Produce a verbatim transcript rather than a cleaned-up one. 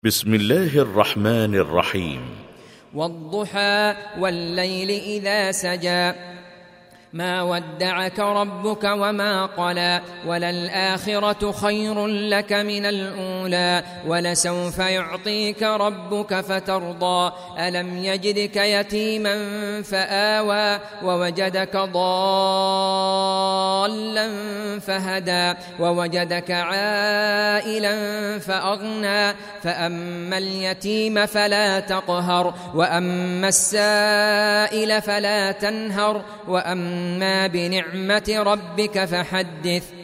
بسم الله الرحمن الرحيم. والضحى والليل إذا سجى ما ودعك ربك وما قلى وللآخرة خير لك من الأولى ولسوف يعطيك ربك فترضى ألم يجدك يتيما فآوى ووجدك ضالا فهدى ووجدك عائلا فأغنى فأما اليتيم فلا تقهر وأما السائل فلا تنهر وأما ما بنعمة ربك فحدث